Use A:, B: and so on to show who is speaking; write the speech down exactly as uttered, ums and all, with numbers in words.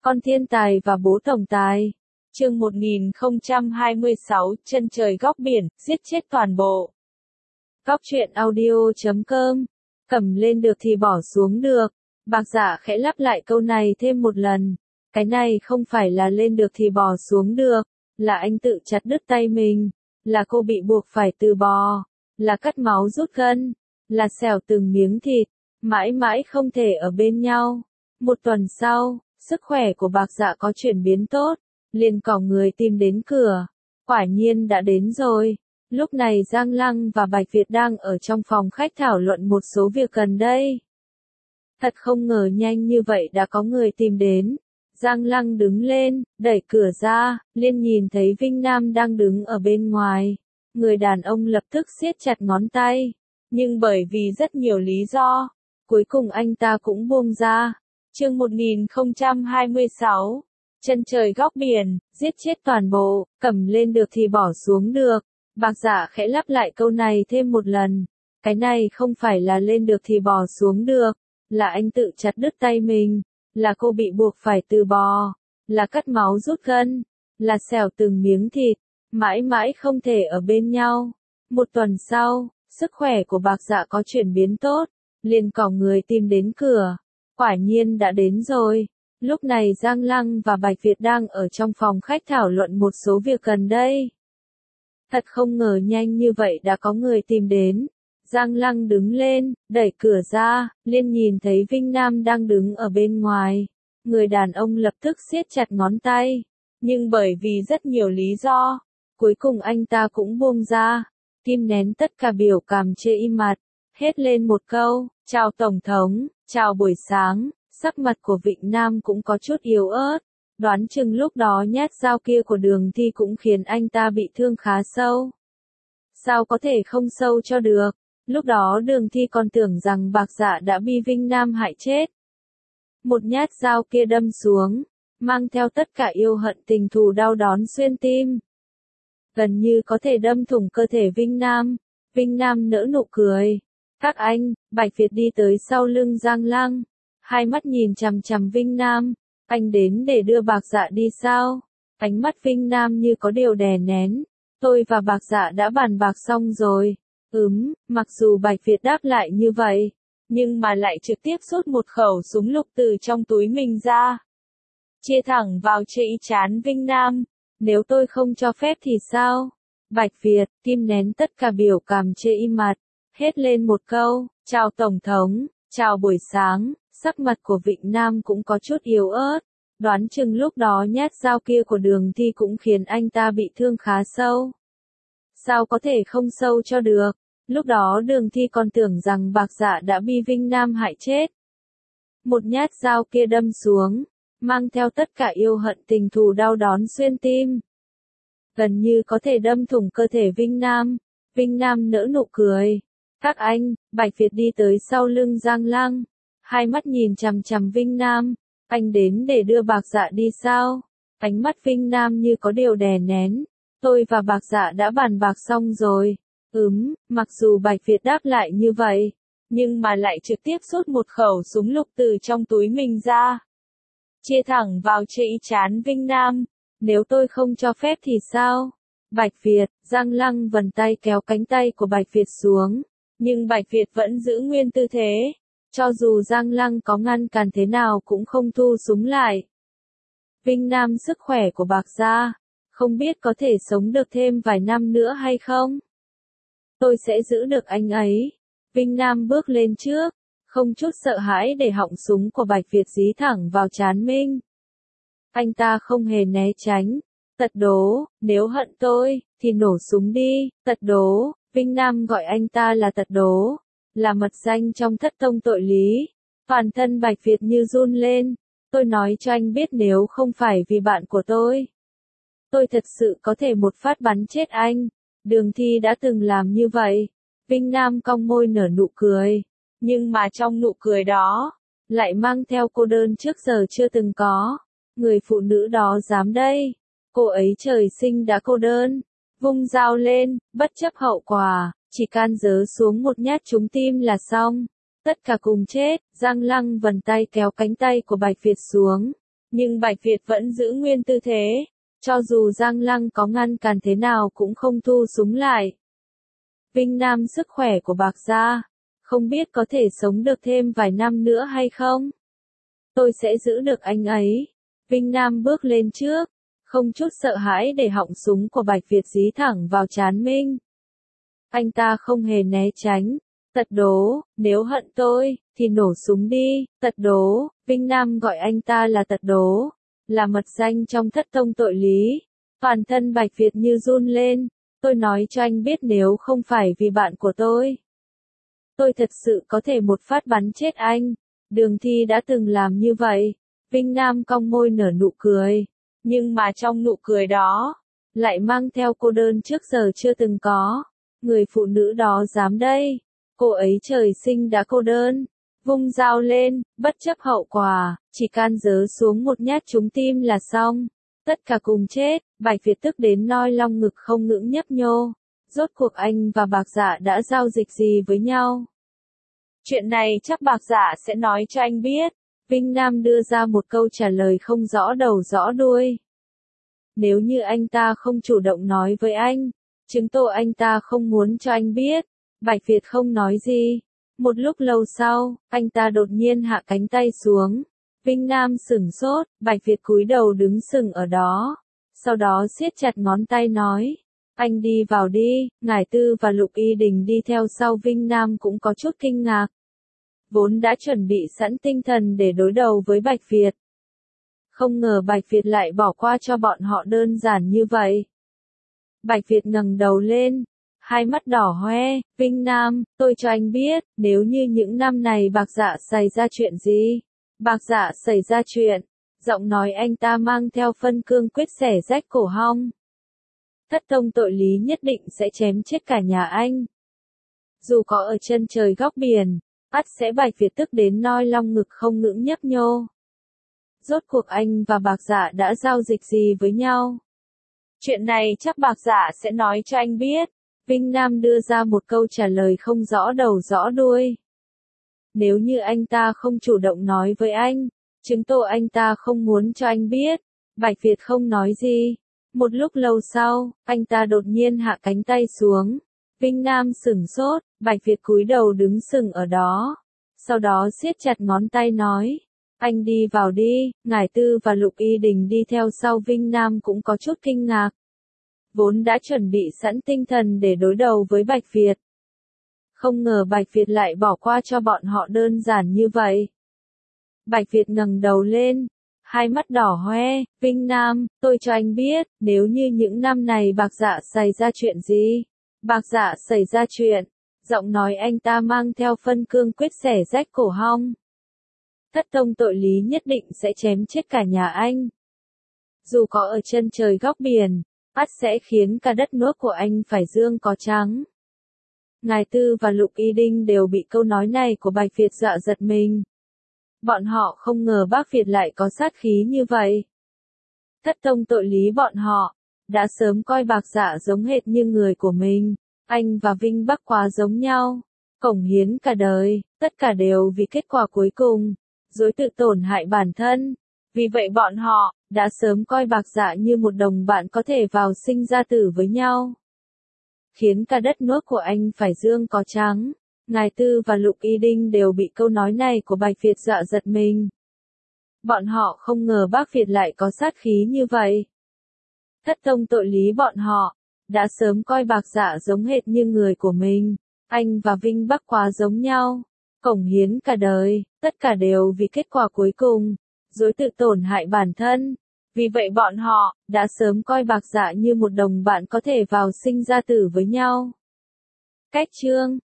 A: Con thiên tài và bố tổng tài. Chương một nghìn không trăm hai mươi sáu, chân trời góc biển, giết chết toàn bộ. Góc truyện audio chấm com. Cầm lên được thì bỏ xuống được. Bạc Dạ khẽ lặp lại câu này thêm một lần. Cái này không phải là lên được thì bỏ xuống được, là anh tự chặt đứt tay mình, là cô bị buộc phải từ bỏ, là cắt máu rút gân, là xẻo từng miếng thịt, mãi mãi không thể ở bên nhau. Một tuần sau, sức khỏe của Bạc Dạ có chuyển biến tốt, liền cỏ người tìm đến cửa. Quả nhiên đã đến rồi. Lúc này Giang Lăng và Bạch Việt đang ở trong phòng khách thảo luận một số việc gần đây. Thật không ngờ nhanh như vậy đã có người tìm đến. Giang Lăng đứng lên, đẩy cửa ra, liền nhìn thấy Vinh Nam đang đứng ở bên ngoài. Người đàn ông lập tức siết chặt ngón tay. Nhưng bởi vì rất nhiều lý do, cuối cùng anh ta cũng buông ra. Chương một nghìn không trăm hai mươi sáu, chân trời góc biển, giết chết toàn bộ, cầm lên được thì bỏ xuống được. Bạc Dạ khẽ lặp lại câu này thêm một lần. Cái này không phải là lên được thì bỏ xuống được, là anh tự chặt đứt tay mình, là cô bị buộc phải từ bỏ, là cắt máu rút gân, là xẻo từng miếng thịt, mãi mãi không thể ở bên nhau. Một tuần sau, sức khỏe của Bạc Dạ có chuyển biến tốt, liền cỏ người tìm đến cửa. Quả nhiên đã đến rồi. Lúc này Giang Lăng và Bạch Việt đang ở trong phòng khách thảo luận một số việc gần đây. Thật không ngờ nhanh như vậy đã có người tìm đến. Giang Lăng đứng lên, đẩy cửa ra, liền nhìn thấy Vinh Nam đang đứng ở bên ngoài. Người đàn ông lập tức siết chặt ngón tay. Nhưng bởi vì rất nhiều lý do, cuối cùng anh ta cũng buông ra. Kim nén tất cả biểu cảm chê im mặt. Hết lên một câu, chào Tổng thống, chào buổi sáng. Sắc mặt của Vịnh Nam cũng có chút yếu ớt. Đoán chừng lúc đó nhát dao kia của Đường Thi cũng khiến anh ta bị thương khá sâu. Sao có thể không sâu cho được? Lúc đó Đường Thi còn tưởng rằng Bạc Dạ đã bị Vinh Nam hại chết. Một nhát dao kia đâm xuống, mang theo tất cả yêu hận tình thù đau đớn xuyên tim. Gần như có thể đâm thủng cơ thể Vinh Nam. Vinh Nam nở nụ cười. Các anh, Bạch Việt đi tới sau lưng Giang Lăng. Hai mắt nhìn chằm chằm Vinh Nam. Anh đến để đưa Bạc Dạ đi sao? Ánh mắt Vinh Nam như có điều đè nén. Tôi và Bạc Dạ đã bàn bạc xong rồi. Ừm, mặc dù Bạch Việt đáp lại như vậy, nhưng mà lại trực tiếp rút một khẩu súng lục từ trong túi mình ra. Chia thẳng vào chĩ trán Vinh Nam. Nếu tôi không cho phép thì sao? Bạch Việt, Kim nén tất cả biểu cảm chê im mặt. Hết lên một câu, chào Tổng thống, chào buổi sáng. Sắc mặt của Vịnh Nam cũng có chút yếu ớt. Đoán chừng lúc đó nhát dao kia của Đường Thi cũng khiến anh ta bị thương khá sâu. Sao có thể không sâu cho được? Lúc đó Đường Thi còn tưởng rằng Bạc Dạ đã bị Vinh Nam hại chết. Một nhát dao kia đâm xuống, mang theo tất cả yêu hận tình thù đau đớn xuyên tim. Gần như có thể đâm thủng cơ thể Vinh Nam. Vinh Nam nở nụ cười. Các anh, Bạch Việt đi tới sau lưng Giang Lăng. Hai mắt nhìn chằm chằm Vinh Nam. Anh đến để đưa Bạc Dạ đi sao? Ánh mắt Vinh Nam như có điều đè nén. Tôi và Bạc Dạ đã bàn bạc xong rồi. Ừm, mặc dù Bạch Việt đáp lại như vậy, nhưng mà lại trực tiếp rút một khẩu súng lục từ trong túi mình ra. Chia thẳng vào chĩ trán Vinh Nam. Nếu tôi không cho phép thì sao? Bạch Việt, Giang Lăng vần tay kéo cánh tay của Bạch Việt xuống. Nhưng Bạch Việt vẫn giữ nguyên tư thế. Cho dù Giang Lăng có ngăn cản thế nào cũng không thu súng lại. Vinh Nam sức khỏe của Bạc Dạ, không biết có thể sống được thêm vài năm nữa hay không? Tôi sẽ giữ được anh ấy. Vinh Nam bước lên trước, không chút sợ hãi để họng súng của Bạch Việt dí thẳng vào trán mình. Anh ta không hề né tránh. Tật đố, nếu hận tôi, thì nổ súng đi. Tật đố, Vinh Nam gọi anh ta là tật đố, là mật danh trong thất tông tội lý. Toàn thân Bạch Việt như run lên. Tôi nói cho anh biết nếu không phải vì bạn của tôi, tôi thật sự có thể một phát bắn chết anh. Đường Thi đã từng làm như vậy. Vinh Nam cong môi nở nụ cười. Nhưng mà trong nụ cười đó, lại mang theo cô đơn trước giờ chưa từng có. Người phụ nữ đó dám đây. Cô ấy trời sinh đã cô đơn. Vung dao lên, bất chấp hậu quả, chỉ can giớ xuống một nhát trúng tim là xong. Tất cả cùng chết. Giang Lăng vần tay kéo cánh tay của Bạch Việt xuống. Nhưng Bạch Việt vẫn giữ nguyên tư thế, cho dù Giang Lăng có ngăn cản thế nào cũng không thu súng lại. Vinh Nam sức khỏe của Bạc gia, không biết có thể sống được thêm vài năm nữa hay không? Tôi sẽ giữ được anh ấy. Vinh Nam bước lên trước, không chút sợ hãi để họng súng của Bạch Việt dí thẳng vào trán Minh. Anh ta không hề né tránh. Tật đố, nếu hận tôi, thì nổ súng đi. Tật đố, Vinh Nam gọi anh ta là tật đố, là mật danh trong thất tông tội lý. Toàn thân Bạch Việt như run lên. Tôi nói cho anh biết nếu không phải vì bạn của tôi, tôi thật sự có thể một phát bắn chết anh. Đường Thi đã từng làm như vậy. Vinh Nam cong môi nở nụ cười. Nhưng mà trong nụ cười đó, lại mang theo cô đơn trước giờ chưa từng có. Người phụ nữ đó dám đây. Cô ấy trời sinh đã cô đơn. Vung dao lên, bất chấp hậu quả, chỉ can giớ xuống một nhát trúng tim là xong. Tất cả cùng chết. Bạch Việt tức đến noi long ngực không ngưỡng nhấp nhô. Rốt cuộc anh và Bạc Dạ đã giao dịch gì với nhau? Chuyện này chắc Bạc Dạ sẽ nói cho anh biết. Vinh Nam đưa ra một câu trả lời không rõ đầu rõ đuôi. Nếu như anh ta không chủ động nói với anh, chứng tỏ anh ta không muốn cho anh biết. Bạch Việt không nói gì. Một lúc lâu sau, anh ta đột nhiên hạ cánh tay xuống. Vinh Nam sửng sốt, Bạch Việt cúi đầu đứng sừng ở đó. Sau đó siết chặt ngón tay nói. Anh đi vào đi. Ngải Tư và Lục Y Đình đi theo sau Vinh Nam cũng có chút kinh ngạc. Vốn đã chuẩn bị sẵn tinh thần để đối đầu với Bạch Việt. Không ngờ Bạch Việt lại bỏ qua cho bọn họ đơn giản như vậy. Bạch Việt ngẩng đầu lên, hai mắt đỏ hoe. Vinh Nam, tôi cho anh biết, nếu như những năm này Bạc Dạ xảy ra chuyện gì? Bạc Dạ xảy ra chuyện. Giọng nói anh ta mang theo phân cương quyết xẻ rách cổ họng. Thất tông tội lý nhất định sẽ chém chết cả nhà anh. Dù có ở chân trời góc biển, ắt sẽ Bạch Việt tức đến noi long ngực không ngưỡng nhấp nhô. Rốt cuộc anh và Bạc Dạ đã giao dịch gì với nhau? Chuyện này chắc Bạc Dạ sẽ nói cho anh biết. Vinh Nam đưa ra một câu trả lời không rõ đầu rõ đuôi. Nếu như anh ta không chủ động nói với anh, chứng tỏ anh ta không muốn cho anh biết. Bạch Việt không nói gì. Một lúc lâu sau, anh ta đột nhiên hạ cánh tay xuống. Vinh Nam sửng sốt, Bạch Việt cúi đầu đứng sừng ở đó. Sau đó siết chặt ngón tay nói. Anh đi vào đi. Ngải Tư và Lục Y Đình đi theo sau Vinh Nam cũng có chút kinh ngạc. Vốn đã chuẩn bị sẵn tinh thần để đối đầu với Bạch Việt. Không ngờ Bạch Việt lại bỏ qua cho bọn họ đơn giản như vậy. Bạch Việt ngẩng đầu lên, hai mắt đỏ hoe. Vinh Nam, tôi cho anh biết, nếu như những năm này Bạc Dạ xảy ra chuyện gì? Bạc Dạ xảy ra chuyện. Giọng nói anh ta mang theo phân cương quyết xẻ rách cổ họng. Thất tông tội lý nhất định sẽ chém chết cả nhà anh. Dù có ở chân trời góc biển, ắt sẽ khiến cả đất nước của anh phải dương có trắng. Ngải Tư và Lục Y Đinh đều bị câu nói này của Bạch Việt dọa giật mình. Bọn họ không ngờ bác Việt lại có sát khí như vậy. Thất tông tội lý bọn họ đã sớm coi Bạc Dạ giống hệt như người của mình. Anh và Vinh Bắc quá giống nhau, cống hiến cả đời, tất cả đều vì kết quả cuối cùng, dối tự tổn hại bản thân. Vì vậy bọn họ đã sớm coi Bạc Dạ như một đồng bạn có thể vào sinh ra tử với nhau. Khiến cả đất nước của anh phải dương có trắng. Ngải Tư và Lục Y Đinh đều bị câu nói này của Bạch Việt dọa giật mình. Bọn họ không ngờ bác Việt lại có sát khí như vậy. Thất tông tội lý bọn họ đã sớm coi Bạc Dạ giống hệt như người của mình. Anh và Vinh Bắc quá giống nhau, cống hiến cả đời, tất cả đều vì kết quả cuối cùng, dối tự tổn hại bản thân. Vì vậy bọn họ đã sớm coi Bạc Dạ như một đồng bạn có thể vào sinh ra tử với nhau. Cách chương